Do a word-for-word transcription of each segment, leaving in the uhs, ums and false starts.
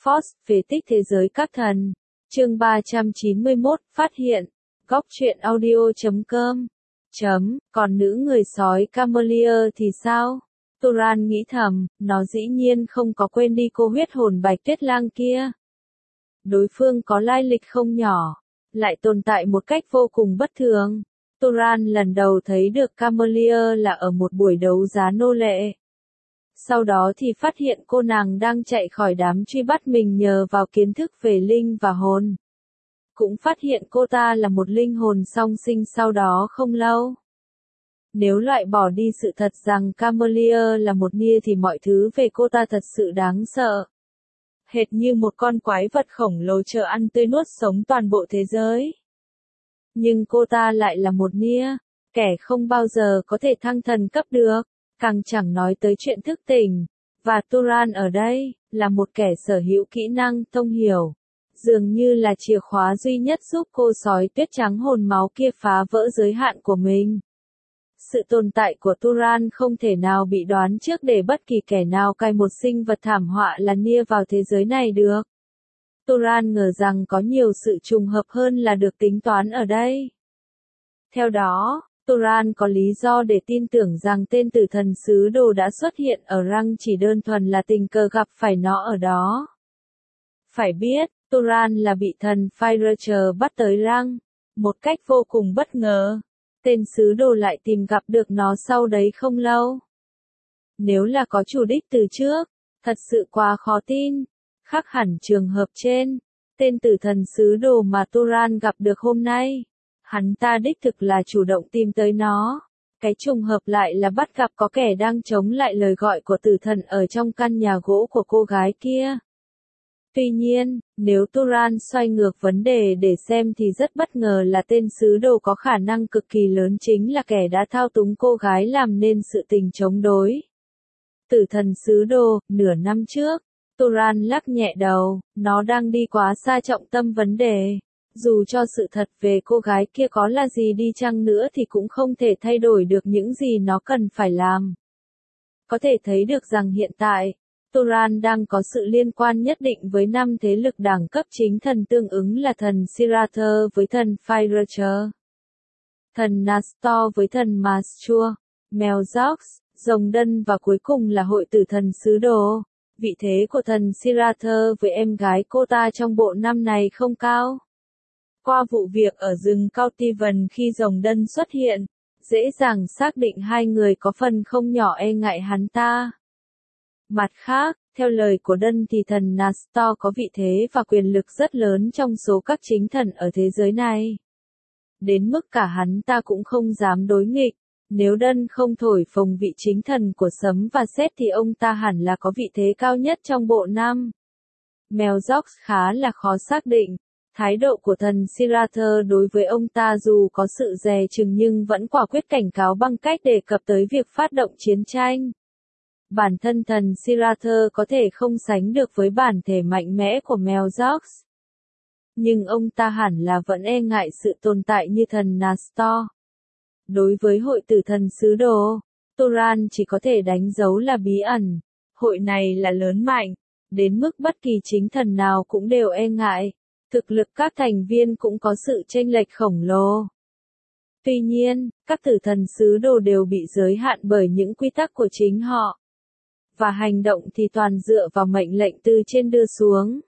Fox, phế tích thế giới các thần. Chương ba trăm chín mươi mốt, phát hiện. Góc truyện audio chấm com. Chấm, còn nữ người sói Camellia thì sao? Turan nghĩ thầm, nó dĩ nhiên không có quên đi cô huyết hồn Bạch Tuyết Lang kia. Đối phương có lai lịch không nhỏ, lại tồn tại một cách vô cùng bất thường. Turan lần đầu thấy được Camellia là ở một buổi đấu giá nô lệ. Sau đó thì phát hiện cô nàng đang chạy khỏi đám truy bắt mình nhờ vào kiến thức về linh và hồn. Cũng phát hiện cô ta là một linh hồn song sinh sau đó không lâu. Nếu loại bỏ đi sự thật rằng Camellia là một nia thì mọi thứ về cô ta thật sự đáng sợ. Hệt như một con quái vật khổng lồ chờ ăn tươi nuốt sống toàn bộ thế giới. Nhưng cô ta lại là một nia, kẻ không bao giờ có thể thăng thần cấp được, càng chẳng nói tới chuyện thức tỉnh. Và Turan ở đây, là một kẻ sở hữu kỹ năng thông hiểu. Dường như là chìa khóa duy nhất giúp cô sói tuyết trắng hồn máu kia phá vỡ giới hạn của mình. Sự tồn tại của Turan không thể nào bị đoán trước để bất kỳ kẻ nào cài một sinh vật thảm họa là nia vào thế giới này được. Turan ngờ rằng có nhiều sự trùng hợp hơn là được tính toán ở đây. Theo đó, Turan có lý do để tin tưởng rằng tên tử thần sứ đồ đã xuất hiện ở Răng chỉ đơn thuần là tình cờ gặp phải nó ở đó. Phải biết, Turan là bị thần Firacher bắt tới Răng, một cách vô cùng bất ngờ. Tên sứ đồ lại tìm gặp được nó sau đấy không lâu. Nếu là có chủ đích từ trước, thật sự quá khó tin. Khác hẳn trường hợp trên, tên tử thần sứ đồ mà Turan gặp được hôm nay, hắn ta đích thực là chủ động tìm tới nó. Cái trùng hợp lại là bắt gặp có kẻ đang chống lại lời gọi của tử thần ở trong căn nhà gỗ của cô gái kia. Tuy nhiên, nếu Turan xoay ngược vấn đề để xem thì rất bất ngờ là tên sứ đồ có khả năng cực kỳ lớn chính là kẻ đã thao túng cô gái làm nên sự tình chống đối. Tử thần sứ đồ, nửa năm trước, Turan lắc nhẹ đầu, nó đang đi quá xa trọng tâm vấn đề. Dù cho sự thật về cô gái kia có là gì đi chăng nữa thì cũng không thể thay đổi được những gì nó cần phải làm. Có thể thấy được rằng hiện tại, Turan đang có sự liên quan nhất định với năm thế lực đẳng cấp chính thần tương ứng là thần Sirathur với thần Firacher, thần Nastor với thần Maschur, Melzox, Rồng Đân và cuối cùng là hội tử thần sứ đồ. Vị thế của thần Sirathur với em gái cô ta trong bộ năm này không cao. Qua vụ việc ở rừng Cautivan khi Rồng Đân xuất hiện, dễ dàng xác định hai người có phần không nhỏ e ngại hắn ta. Mặt khác, theo lời của Đân thì thần Nastor có vị thế và quyền lực rất lớn trong số các chính thần ở thế giới này. Đến mức cả hắn ta cũng không dám đối nghịch. Nếu Đân không thổi phồng vị chính thần của sấm và sét thì ông ta hẳn là có vị thế cao nhất trong bộ năm. Melzox khá là khó xác định. Thái độ của thần Sirathur đối với ông ta dù có sự dè chừng nhưng vẫn quả quyết cảnh cáo bằng cách đề cập tới việc phát động chiến tranh. Bản thân thần Sirathur có thể không sánh được với bản thể mạnh mẽ của Melzox. Nhưng ông ta hẳn là vẫn e ngại sự tồn tại như thần Nastor. Đối với hội tử thần sứ đồ, Turan chỉ có thể đánh dấu là bí ẩn. Hội này là lớn mạnh, đến mức bất kỳ chính thần nào cũng đều e ngại. Thực lực các thành viên cũng có sự chênh lệch khổng lồ. Tuy nhiên, các tử thần sứ đồ đều bị giới hạn bởi những quy tắc của chính họ. Và hành động thì toàn dựa vào mệnh lệnh từ trên đưa xuống.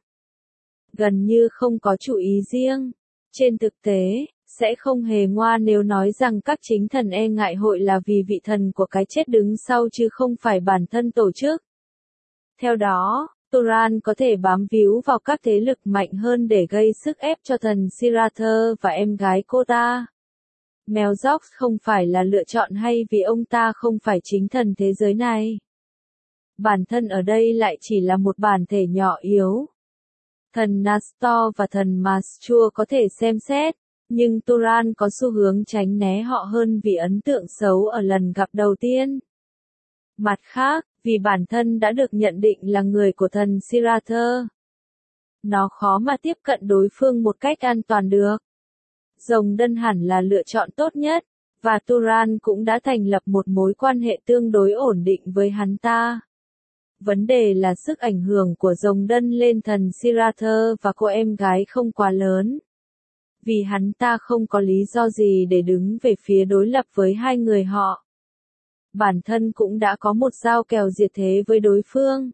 Gần như không có chủ ý riêng. Trên thực tế, sẽ không hề ngoa nếu nói rằng các chính thần e ngại hội là vì vị thần của cái chết đứng sau chứ không phải bản thân tổ chức. Theo đó, Turan có thể bám víu vào các thế lực mạnh hơn để gây sức ép cho thần Sirathur và em gái cô ta. Melzox không phải là lựa chọn hay vì ông ta không phải chính thần thế giới này. Bản thân ở đây lại chỉ là một bản thể nhỏ yếu. Thần Nastor và thần Maschur có thể xem xét, nhưng Turan có xu hướng tránh né họ hơn vì ấn tượng xấu ở lần gặp đầu tiên. Mặt khác, vì bản thân đã được nhận định là người của thần Sirathur, nó khó mà tiếp cận đối phương một cách an toàn được. Rồng Đân hẳn là lựa chọn tốt nhất, và Turan cũng đã thành lập một mối quan hệ tương đối ổn định với hắn ta. Vấn đề là sức ảnh hưởng của rồng đân lên thần Sirather và cô em gái không quá lớn. Vì hắn ta không có lý do gì để đứng về phía đối lập với hai người họ. Bản thân cũng đã có một giao kèo diệt thế với đối phương.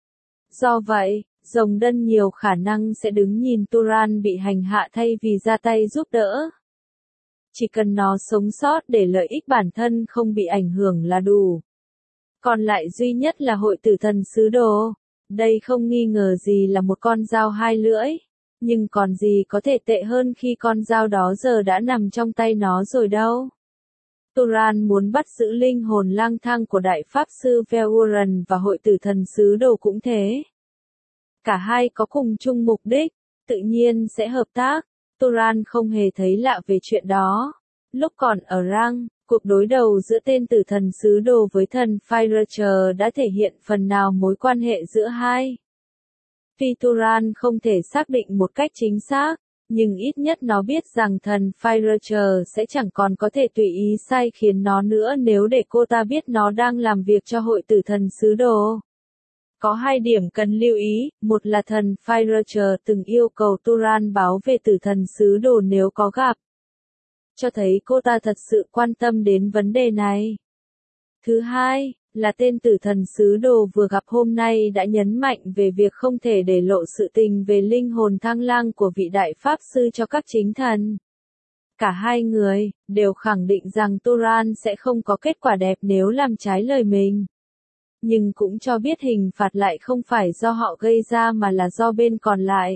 Do vậy, rồng đân nhiều khả năng sẽ đứng nhìn Turan bị hành hạ thay vì ra tay giúp đỡ. Chỉ cần nó sống sót để lợi ích bản thân không bị ảnh hưởng là đủ. Còn lại duy nhất là hội tử thần sứ đồ. Đây không nghi ngờ gì là một con dao hai lưỡi. Nhưng còn gì có thể tệ hơn khi con dao đó giờ đã nằm trong tay nó rồi đâu. Turan muốn bắt giữ linh hồn lang thang của đại pháp sư Velwuren và hội tử thần sứ đồ cũng thế. Cả hai có cùng chung mục đích, tự nhiên sẽ hợp tác. Turan không hề thấy lạ về chuyện đó. Lúc còn ở Rang, cuộc đối đầu giữa tên tử thần sứ đồ với thần Firecher đã thể hiện phần nào mối quan hệ giữa hai. Tuy Turan không thể xác định một cách chính xác, nhưng ít nhất nó biết rằng thần Firecher sẽ chẳng còn có thể tùy ý sai khiến nó nữa nếu để cô ta biết nó đang làm việc cho hội tử thần sứ đồ. Có hai điểm cần lưu ý, một là thần Firecher từng yêu cầu Turan báo về tử thần sứ đồ nếu có gặp. Cho thấy cô ta thật sự quan tâm đến vấn đề này. Thứ hai, là tên tử thần sứ đồ vừa gặp hôm nay đã nhấn mạnh về việc không thể để lộ sự tình về linh hồn thăng lang của vị đại pháp sư cho các chính thần. Cả hai người, đều khẳng định rằng Turan sẽ không có kết quả đẹp nếu làm trái lời mình. Nhưng cũng cho biết hình phạt lại không phải do họ gây ra mà là do bên còn lại.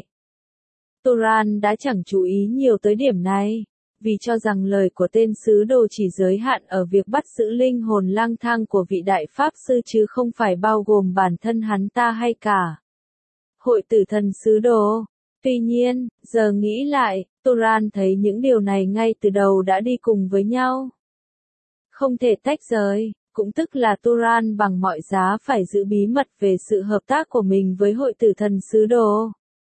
Turan đã chẳng chú ý nhiều tới điểm này, vì cho rằng lời của tên sứ đồ chỉ giới hạn ở việc bắt giữ linh hồn lang thang của vị đại pháp sư chứ không phải bao gồm bản thân hắn ta hay cả hội tử thần sứ đồ. Tuy nhiên, giờ nghĩ lại, Turan thấy những điều này ngay từ đầu đã đi cùng với nhau. Không thể tách rời, cũng tức là Turan bằng mọi giá phải giữ bí mật về sự hợp tác của mình với hội tử thần sứ đồ.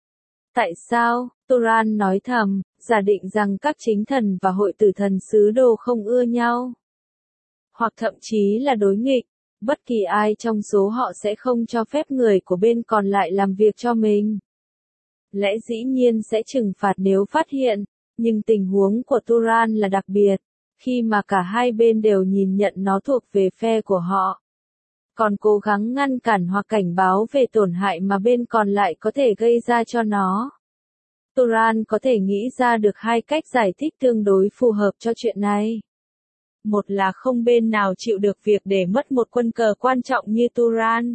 Tại sao? Turan nói thầm, giả định rằng các chính thần và hội tử thần sứ đồ không ưa nhau. Hoặc thậm chí là đối nghịch, bất kỳ ai trong số họ sẽ không cho phép người của bên còn lại làm việc cho mình. Lẽ dĩ nhiên sẽ trừng phạt nếu phát hiện, nhưng tình huống của Turan là đặc biệt, khi mà cả hai bên đều nhìn nhận nó thuộc về phe của họ. Còn cố gắng ngăn cản hoặc cảnh báo về tổn hại mà bên còn lại có thể gây ra cho nó. Turan có thể nghĩ ra được hai cách giải thích tương đối phù hợp cho chuyện này. Một là không bên nào chịu được việc để mất một quân cờ quan trọng như Turan.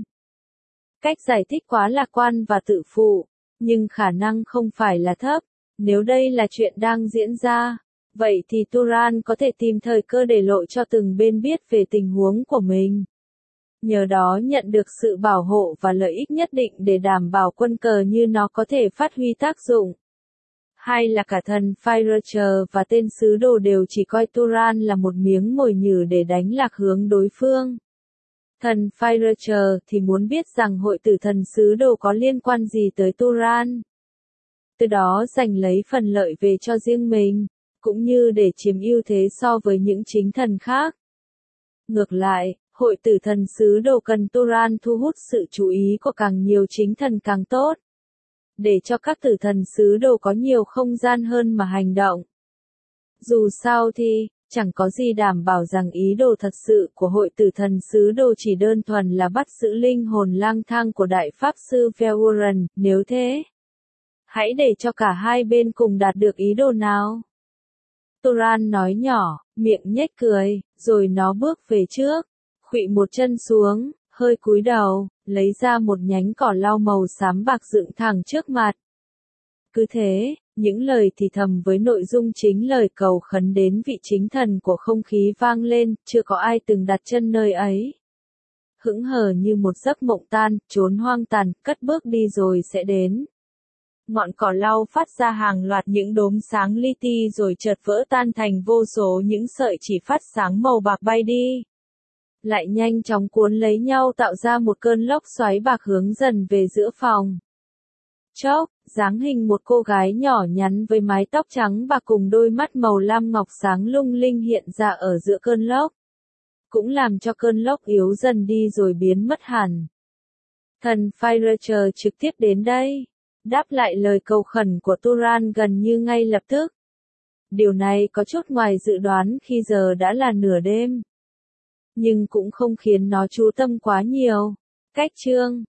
Cách giải thích quá lạc quan và tự phụ, nhưng khả năng không phải là thấp. Nếu đây là chuyện đang diễn ra, vậy thì Turan có thể tìm thời cơ để lộ cho từng bên biết về tình huống của mình. Nhờ đó nhận được sự bảo hộ và lợi ích nhất định để đảm bảo quân cờ như nó có thể phát huy tác dụng. Hay là cả thần Firecher và tên sứ đồ đều chỉ coi Turan là một miếng mồi nhử để đánh lạc hướng đối phương. Thần Firecher thì muốn biết rằng hội tử thần sứ đồ có liên quan gì tới Turan. Từ đó giành lấy phần lợi về cho riêng mình, cũng như để chiếm ưu thế so với những chính thần khác. Ngược lại, hội tử thần sứ đồ cần Turan thu hút sự chú ý của càng nhiều chính thần càng tốt. Để cho các tử thần sứ đồ có nhiều không gian hơn mà hành động. Dù sao thì, chẳng có gì đảm bảo rằng ý đồ thật sự của hội tử thần sứ đồ chỉ đơn thuần là bắt giữ linh hồn lang thang của đại pháp sư Velwuren, nếu thế. Hãy để cho cả hai bên cùng đạt được ý đồ nào. Turan nói nhỏ, miệng nhếch cười, rồi nó bước về trước, khuỵu một chân xuống, hơi cúi đầu, lấy ra một nhánh cỏ lau màu xám bạc dựng thẳng trước mặt. Cứ thế, những lời thì thầm với nội dung chính lời cầu khấn đến vị chính thần của không khí vang lên, chưa có ai từng đặt chân nơi ấy. Hững hờ như một giấc mộng tan, trốn hoang tàn, cất bước đi rồi sẽ đến. Ngọn cỏ lau phát ra hàng loạt những đốm sáng li ti rồi chợt vỡ tan thành vô số những sợi chỉ phát sáng màu bạc bay đi. Lại nhanh chóng cuốn lấy nhau tạo ra một cơn lốc xoáy bạc hướng dần về giữa phòng. Chốc, dáng hình một cô gái nhỏ nhắn với mái tóc trắng bạc cùng đôi mắt màu lam ngọc sáng lung linh hiện ra ở giữa cơn lốc. Cũng làm cho cơn lốc yếu dần đi rồi biến mất hẳn. Thần Firacher trực tiếp đến đây, đáp lại lời cầu khẩn của Turan gần như ngay lập tức. Điều này có chút ngoài dự đoán khi giờ đã là nửa đêm. Nhưng cũng không khiến nó chú tâm quá nhiều. Cách chương